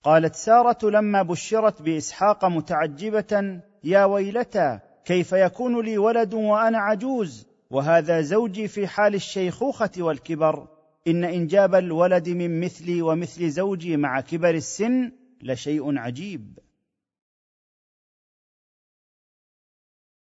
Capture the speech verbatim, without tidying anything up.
قالت ساره لما بشرت باسحاق متعجبه: يا ويلتى، كيف يكون لي ولد وانا عجوز وهذا زوجي في حال الشيخوخه والكبر؟ ان انجاب الولد من مثلي ومثل زوجي مع كبر السن لشيء عجيب.